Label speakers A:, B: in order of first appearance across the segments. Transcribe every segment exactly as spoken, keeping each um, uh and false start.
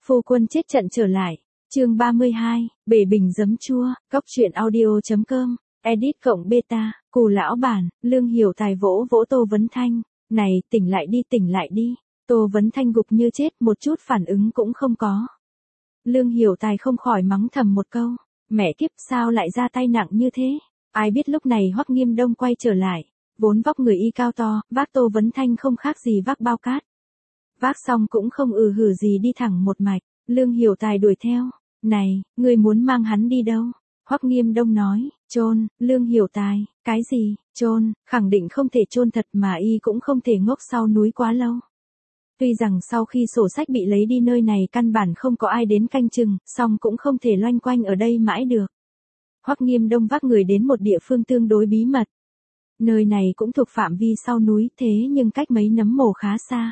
A: Phu quân chết trận trở lại. Chương ba mươi hai, bể bình giấm chua, cóc truyện audio.com, edit cộng beta, cù lão bản, Lương Hiểu Tài vỗ vỗ Tô Vấn Thanh, này, tỉnh lại đi tỉnh lại đi. Tô Vấn Thanh gục như chết, một chút phản ứng cũng không có. Lương Hiểu Tài không khỏi mắng thầm một câu, mẹ kiếp sao lại ra tay nặng như thế. Ai biết lúc này Hoắc Nghiêm Đông quay trở lại, vốn vóc người y cao to, vác Tô Vấn Thanh không khác gì vác bao cát. Vác xong cũng không ừ hử gì đi thẳng một mạch, Lương Hiểu Tài đuổi theo, này, ngươi muốn mang hắn đi đâu? Hoắc Nghiêm Đông nói, chôn. Lương Hiểu Tài, cái gì, chôn, khẳng định không thể chôn thật mà y cũng không thể ngốc sau núi quá lâu. Tuy rằng sau khi sổ sách bị lấy đi nơi này căn bản không có ai đến canh chừng, song cũng không thể loanh quanh ở đây mãi được. Hoắc Nghiêm Đông vác người đến một địa phương tương đối bí mật. Nơi này cũng thuộc phạm vi sau núi thế nhưng cách mấy nấm mồ khá xa.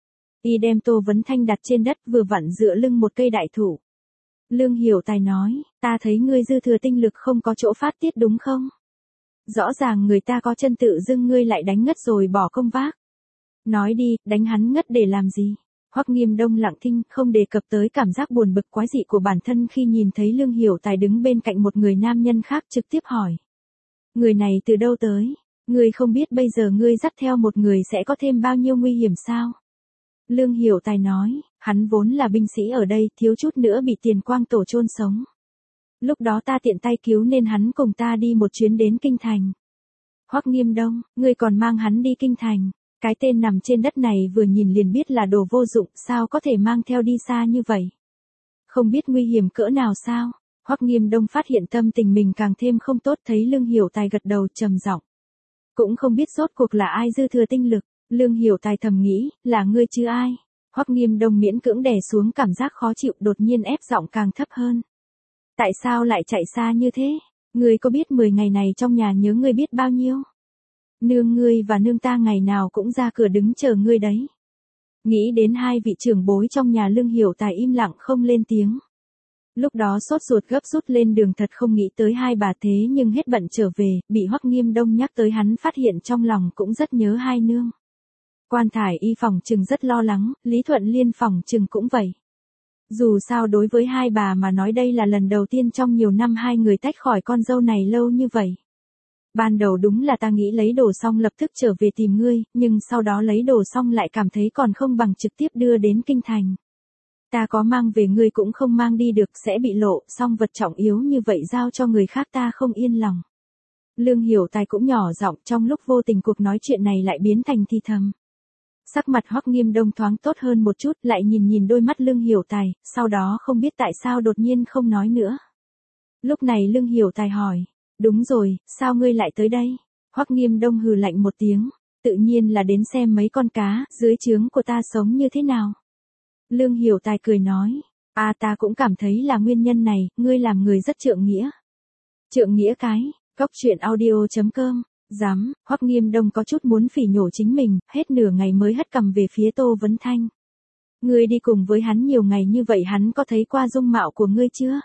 A: Y đem Tô Vấn Thanh đặt trên đất vừa vặn dựa lưng một cây đại thụ. Lương Hiểu Tài nói, ta thấy ngươi dư thừa tinh lực không có chỗ phát tiết đúng không? Rõ ràng người ta có chân tự dưng ngươi lại đánh ngất rồi bỏ công vác. Nói đi, đánh hắn ngất để làm gì? Hoắc Nghiêm Đông lặng thinh, không đề cập tới cảm giác buồn bực quái dị của bản thân khi nhìn thấy Lương Hiểu Tài đứng bên cạnh một người nam nhân khác trực tiếp hỏi. Người này từ đâu tới? Ngươi không biết bây giờ ngươi dắt theo một người sẽ có thêm bao nhiêu nguy hiểm sao? Lương Hiểu Tài nói, hắn vốn là binh sĩ ở đây, thiếu chút nữa bị Tiền Quang Tổ chôn sống. Lúc đó ta tiện tay cứu nên hắn cùng ta đi một chuyến đến Kinh Thành. Hoắc Nghiêm Đông, ngươi còn mang hắn đi Kinh Thành. Cái tên nằm trên đất này vừa nhìn liền biết là đồ vô dụng, sao có thể mang theo đi xa như vậy? Không biết nguy hiểm cỡ nào sao? Hoắc Nghiêm Đông phát hiện tâm tình mình càng thêm không tốt, thấy Lương Hiểu Tài gật đầu trầm giọng. Cũng không biết rốt cuộc là ai dư thừa tinh lực. Lương Hiểu Tài thầm nghĩ, là ngươi chứ ai? Hoắc Nghiêm Đông miễn cưỡng đè xuống cảm giác khó chịu, đột nhiên ép giọng càng thấp hơn. Tại sao lại chạy xa như thế? Ngươi có biết mười ngày này trong nhà nhớ ngươi biết bao nhiêu? Nương ngươi và nương ta ngày nào cũng ra cửa đứng chờ ngươi đấy. Nghĩ đến hai vị trưởng bối trong nhà, Lương Hiểu Tài im lặng không lên tiếng. Lúc đó sốt ruột gấp rút lên đường, thật không nghĩ tới hai bà thế nhưng hết bận trở về, bị Hoắc Nghiêm Đông nhắc tới hắn phát hiện trong lòng cũng rất nhớ hai nương. Quan Thải Y phòng trừng rất lo lắng, Lý Thuận Liên phòng trừng cũng vậy. Dù sao đối với hai bà mà nói đây là lần đầu tiên trong nhiều năm hai người tách khỏi con dâu này lâu như vậy. Ban đầu đúng là ta nghĩ lấy đồ xong lập tức trở về tìm ngươi, nhưng sau đó lấy đồ xong lại cảm thấy còn không bằng trực tiếp đưa đến Kinh Thành. Ta có mang về ngươi cũng không mang đi được, sẽ bị lộ, song vật trọng yếu như vậy giao cho người khác ta không yên lòng. Lương Hiểu Tài cũng nhỏ giọng, trong lúc vô tình cuộc nói chuyện này lại biến thành thì thầm. Sắc mặt Hoắc Nghiêm Đông thoáng tốt hơn một chút, lại nhìn nhìn đôi mắt Lương Hiểu Tài, sau đó không biết tại sao đột nhiên không nói nữa. Lúc này Lương Hiểu Tài hỏi, đúng rồi, sao ngươi lại tới đây? Hoắc Nghiêm Đông hừ lạnh một tiếng, tự nhiên là đến xem mấy con cá dưới trướng của ta sống như thế nào. Lương Hiểu Tài cười nói, à ta cũng cảm thấy là nguyên nhân này, ngươi làm người rất trượng nghĩa. Trượng nghĩa cái, cóc truyện audio.com. Dám, Hoắc Nghiêm Đông có chút muốn phỉ nhổ chính mình, hết nửa ngày mới hất cằm về phía Tô Vấn Thanh. Ngươi đi cùng với hắn nhiều ngày như vậy, hắn có thấy qua dung mạo của ngươi chưa?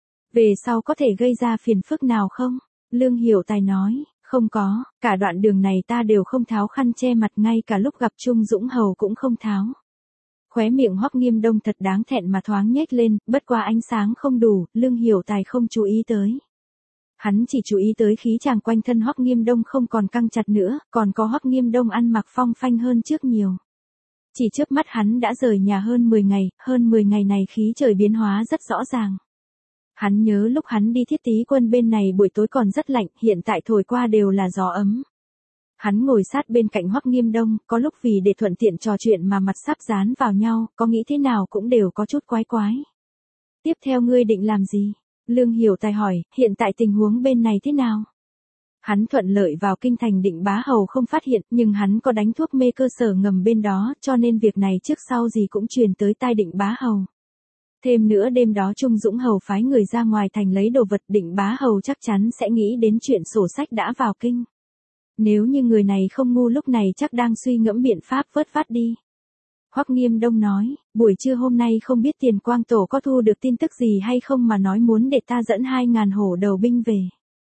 A: Về sau có thể gây ra phiền phức nào không? Lương Hiểu Tài nói, không có, cả đoạn đường này ta đều không tháo khăn che mặt, ngay cả lúc gặp Trung Dũng Hầu cũng không tháo. Khóe miệng Hoắc Nghiêm Đông thật đáng thẹn mà thoáng nhếch lên, bất qua ánh sáng không đủ, Lương Hiểu Tài không chú ý tới. Hắn chỉ chú ý tới khí chàng quanh thân Hoắc Nghiêm Đông không còn căng chặt nữa, còn có Hoắc Nghiêm Đông ăn mặc phong phanh hơn trước nhiều. Chỉ chớp mắt hắn đã rời nhà hơn mười ngày, hơn mười ngày này khí trời biến hóa rất rõ ràng. Hắn nhớ lúc hắn đi Thiết Tý Quân bên này buổi tối còn rất lạnh, hiện tại thổi qua đều là gió ấm. Hắn ngồi sát bên cạnh Hoắc Nghiêm Đông, có lúc vì để thuận tiện trò chuyện mà mặt sắp dán vào nhau, có nghĩ thế nào cũng đều có chút quái quái. Tiếp theo ngươi định làm gì? Lương Hiểu Tài hỏi, hiện tại tình huống bên này thế nào? Hắn thuận lợi vào Kinh Thành, Định Bá Hầu không phát hiện, nhưng hắn có đánh thuốc mê cơ sở ngầm bên đó, cho nên việc này trước sau gì cũng truyền tới tai Định Bá Hầu. Thêm nữa đêm đó Trung Dũng Hầu phái người ra ngoài thành lấy đồ vật, Định Bá Hầu chắc chắn sẽ nghĩ đến chuyện sổ sách đã vào kinh. Nếu như người này không ngu lúc này chắc đang suy ngẫm biện pháp vớt vát đi. Hoắc Nghiêm Đông nói, buổi trưa hôm nay không biết Tiền Quang Tổ có thu được tin tức gì hay không mà nói muốn để ta dẫn hai ngàn hổ đầu binh về.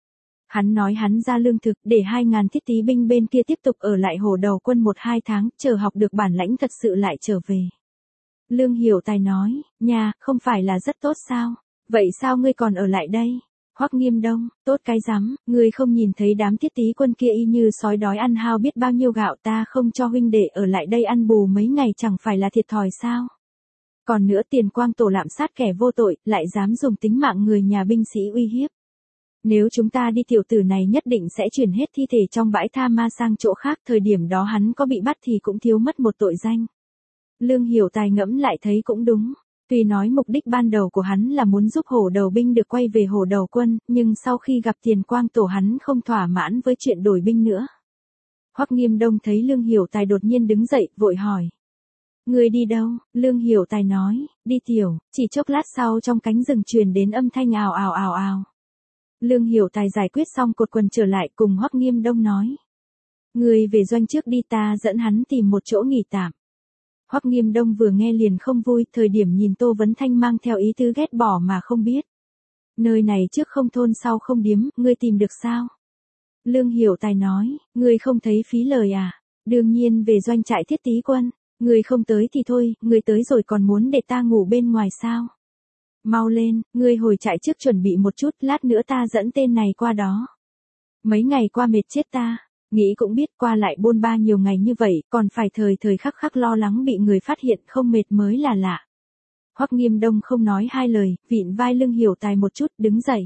A: Hắn nói hắn ra lương thực để hai ngàn thiết tý binh bên kia tiếp tục ở lại hổ đầu quân một hai tháng, chờ học được bản lãnh thật sự lại trở về. Lương Hiểu Tài nói, nhà, không phải là rất tốt sao? Vậy sao ngươi còn ở lại đây? Hoắc Nghiêm Đông, tốt cái rắm, ngươi không nhìn thấy đám Tiết Tý Quân kia y như sói đói ăn hao biết bao nhiêu gạo, ta không cho huynh đệ ở lại đây ăn bù mấy ngày chẳng phải là thiệt thòi sao? Còn nữa Tiền Quang Tổ lạm sát kẻ vô tội, lại dám dùng tính mạng người nhà binh sĩ uy hiếp. Nếu chúng ta đi tiểu tử này nhất định sẽ chuyển hết thi thể trong bãi tha ma sang chỗ khác, thời điểm đó hắn có bị bắt thì cũng thiếu mất một tội danh. Lương Hiểu Tài ngẫm lại thấy cũng đúng. Tuy nói mục đích ban đầu của hắn là muốn giúp hổ đầu binh được quay về hổ đầu quân, nhưng sau khi gặp Tiền Quang Tổ hắn không thỏa mãn với chuyện đổi binh nữa. Hoắc Nghiêm Đông thấy Lương Hiểu Tài đột nhiên đứng dậy, vội hỏi. Người đi đâu? Lương Hiểu Tài nói, đi tiểu, chỉ chốc lát sau trong cánh rừng truyền đến âm thanh ào ào ào ào. Lương Hiểu Tài giải quyết xong cột quần trở lại cùng Hoắc Nghiêm Đông nói. Người về doanh trước đi, ta dẫn hắn tìm một chỗ nghỉ tạm. Hoắc Nghiêm Đông vừa nghe liền không vui, thời điểm nhìn Tô Vấn Thanh mang theo ý tứ ghét bỏ mà không biết. Nơi này trước không thôn sau không điếm, ngươi tìm được sao? Lương Hiểu Tài nói, ngươi không thấy phí lời à? Đương nhiên về doanh trại Thiết Tý Quân, ngươi không tới thì thôi, ngươi tới rồi còn muốn để ta ngủ bên ngoài sao? Mau lên, ngươi hồi trại trước chuẩn bị một chút, lát nữa ta dẫn tên này qua đó. Mấy ngày qua mệt chết ta. Nghĩ cũng biết qua lại bôn ba nhiều ngày như vậy, còn phải thời thời khắc khắc lo lắng bị người phát hiện không mệt mới là lạ. Hoắc Nghiêm Đông không nói hai lời, vịn vai Lương Hiểu Tài một chút, đứng dậy.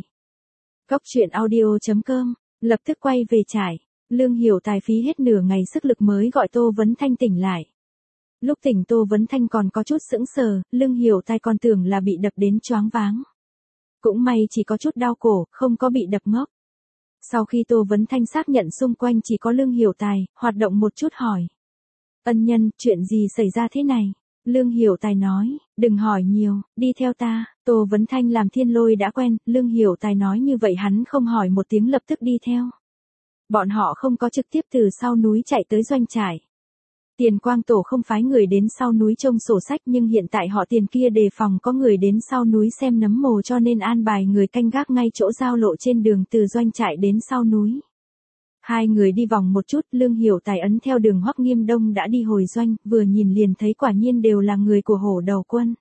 A: Cốc truyện audio chấm com, lập tức quay về trại. Lương Hiểu Tài phí hết nửa ngày sức lực mới gọi Tô Vấn Thanh tỉnh lại. Lúc tỉnh Tô Vấn Thanh còn có chút sững sờ, Lương Hiểu Tài còn tưởng là bị đập đến choáng váng. Cũng may chỉ có chút đau cổ, không có bị đập ngốc. Sau khi Tô Vấn Thanh xác nhận xung quanh chỉ có Lương Hiểu Tài, hoạt động một chút hỏi. Ân nhân, chuyện gì xảy ra thế này? Lương Hiểu Tài nói, đừng hỏi nhiều, đi theo ta. Tô Vấn Thanh làm thiên lôi đã quen, Lương Hiểu Tài nói như vậy hắn không hỏi một tiếng lập tức đi theo. Bọn họ không có trực tiếp từ sau núi chạy tới doanh trại. Tiền Quang Tổ không phái người đến sau núi trông sổ sách, nhưng hiện tại họ Tiền kia đề phòng có người đến sau núi xem nấm mồ cho nên an bài người canh gác ngay chỗ giao lộ trên đường từ doanh trại đến sau núi. Hai người đi vòng một chút, Lương Hiểu Tài ấn theo đường Hoắc Nghiêm Đông đã đi hồi doanh, vừa nhìn liền thấy quả nhiên đều là người của hổ đầu quân.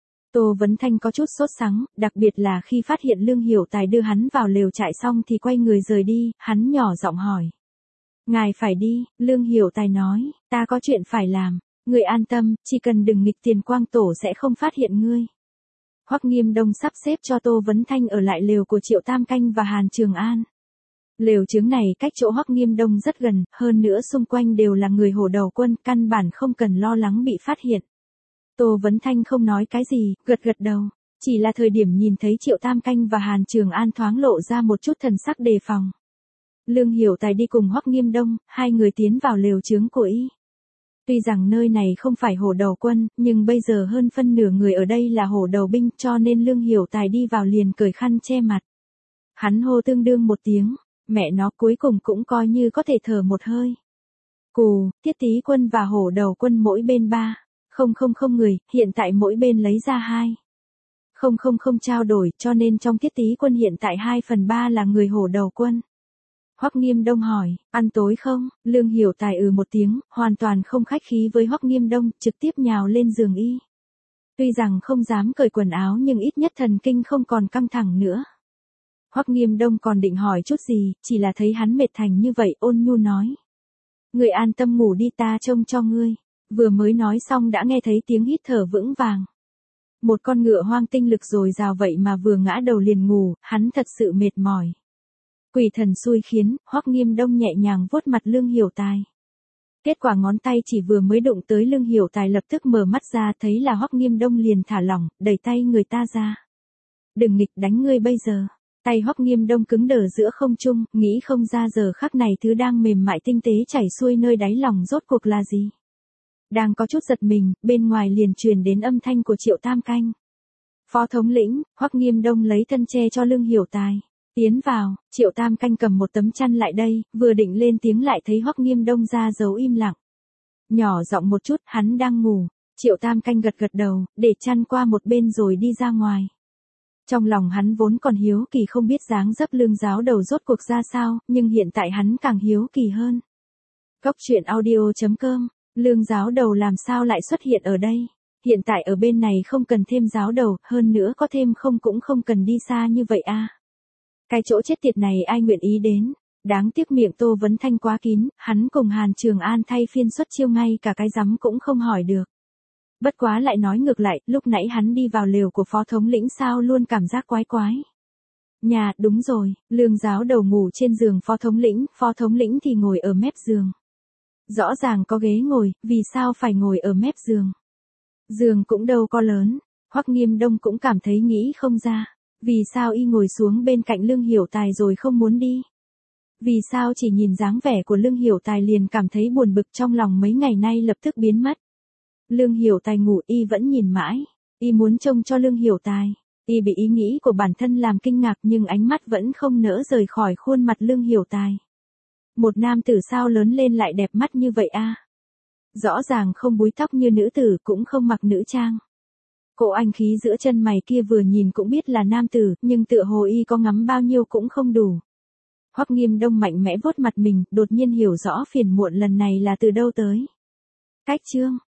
A: Tô Vấn Thanh có chút sốt sắng, đặc biệt là khi phát hiện Lương Hiểu Tài đưa hắn vào lều trại xong thì quay người rời đi, hắn nhỏ giọng hỏi. Ngài phải đi, Lương Hiểu Tài nói, ta có chuyện phải làm, người an tâm, chỉ cần đừng nghịch Tiền Quang Tổ sẽ không phát hiện ngươi. Hoắc Nghiêm Đông sắp xếp cho Tô Vấn Thanh ở lại lều của Triệu Tam Canh và Hàn Trường An. Lều trướng này cách chỗ Hoắc Nghiêm Đông rất gần, hơn nữa xung quanh đều là người hổ đầu quân, căn bản không cần lo lắng bị phát hiện. Tô Vấn Thanh không nói cái gì, gật gật đầu, chỉ là thời điểm nhìn thấy Triệu Tam Canh và Hàn Trường An thoáng lộ ra một chút thần sắc đề phòng. Lương Hiểu Tài đi cùng Hoắc Nghiêm Đông, hai người tiến vào lều trướng của y. Tuy rằng nơi này không phải hổ đầu quân, nhưng bây giờ hơn phân nửa người ở đây là hổ đầu binh, cho nên Lương Hiểu Tài đi vào liền cởi khăn che mặt. Hắn hô tương đương một tiếng, mẹ nó cuối cùng cũng coi như có thể thở một hơi. Cù, Thiết Tý Quân và hổ đầu quân mỗi bên ba, không không không người, hiện tại mỗi bên lấy ra hai. Không không không trao đổi, cho nên trong Thiết Tý Quân hiện tại hai phần ba là người hổ đầu quân. Hoắc Nghiêm Đông hỏi, ăn tối không? Lương Hiểu Tài ừ một tiếng, hoàn toàn không khách khí với Hoắc Nghiêm Đông, trực tiếp nhào lên giường y. Tuy rằng không dám cởi quần áo nhưng ít nhất thần kinh không còn căng thẳng nữa. Hoắc Nghiêm Đông còn định hỏi chút gì, chỉ là thấy hắn mệt thành như vậy, ôn nhu nói. Người an tâm ngủ đi, ta trông cho ngươi. Vừa mới nói xong đã nghe thấy tiếng hít thở vững vàng. Một con ngựa hoang tinh lực dồi dào vậy mà vừa ngã đầu liền ngủ, hắn thật sự mệt mỏi. Quỷ thần xui khiến, Hoắc Nghiêm Đông nhẹ nhàng vuốt mặt Lương Hiểu Tài. Kết quả ngón tay chỉ vừa mới đụng tới Lương Hiểu Tài lập tức mở mắt ra, thấy là Hoắc Nghiêm Đông liền thả lỏng, đẩy tay người ta ra. Đừng nghịch đánh ngươi bây giờ. Tay Hoắc Nghiêm Đông cứng đờ giữa không trung, nghĩ không ra giờ khắc này thứ đang mềm mại tinh tế chảy xuôi nơi đáy lòng rốt cuộc là gì. Đang có chút giật mình, bên ngoài liền truyền đến âm thanh của Triệu Tam Canh. Phó thống lĩnh, Hoắc Nghiêm Đông lấy thân che cho Lương Hiểu Tài. Tiến vào, Triệu Tam Canh cầm một tấm chăn lại đây, vừa định lên tiếng lại thấy Hoắc Nghiêm Đông ra dấu im lặng. Nhỏ giọng một chút, hắn đang ngủ. Triệu Tam Canh gật gật đầu, để chăn qua một bên rồi đi ra ngoài. Trong lòng hắn vốn còn hiếu kỳ không biết dáng dấp Lương giáo đầu rốt cuộc ra sao, nhưng hiện tại hắn càng hiếu kỳ hơn. Cốc truyện audio chấm com, Lương giáo đầu làm sao lại xuất hiện ở đây? Hiện tại ở bên này không cần thêm giáo đầu, hơn nữa có thêm không cũng không cần đi xa như vậy a. Cái chỗ chết tiệt này ai nguyện ý đến. Đáng tiếc miệng Tô Vấn Thanh quá kín, hắn cùng Hàn Trường An thay phiên xuất chiêu ngay cả cái rắm cũng không hỏi được. Bất quá lại nói ngược lại, lúc nãy hắn đi vào lều của phó thống lĩnh sao luôn cảm giác quái quái. Nhà, đúng rồi, Lương giáo đầu ngủ trên giường phó thống lĩnh, phó thống lĩnh thì ngồi ở mép giường. Rõ ràng có ghế ngồi, vì sao phải ngồi ở mép giường? Giường cũng đâu có lớn, Hoắc Nghiêm Đông cũng cảm thấy nghĩ không ra. Vì sao y ngồi xuống bên cạnh Lương Hiểu Tài rồi không muốn đi? Vì sao chỉ nhìn dáng vẻ của Lương Hiểu Tài liền cảm thấy buồn bực trong lòng mấy ngày nay lập tức biến mất. Lương Hiểu Tài ngủ y vẫn nhìn mãi, y muốn trông cho Lương Hiểu Tài. Y bị ý nghĩ của bản thân làm kinh ngạc nhưng ánh mắt vẫn không nỡ rời khỏi khuôn mặt Lương Hiểu Tài. Một nam tử sao lớn lên lại đẹp mắt như vậy a? Rõ ràng không búi tóc như nữ tử cũng không mặc nữ trang. Cổ anh khí giữa chân mày kia vừa nhìn cũng biết là nam tử, nhưng tựa hồ y có ngắm bao nhiêu cũng không đủ. Hoắc Nghiêm Đông mạnh mẽ vuốt mặt mình, đột nhiên hiểu rõ phiền muộn lần này là từ đâu tới. Cách chương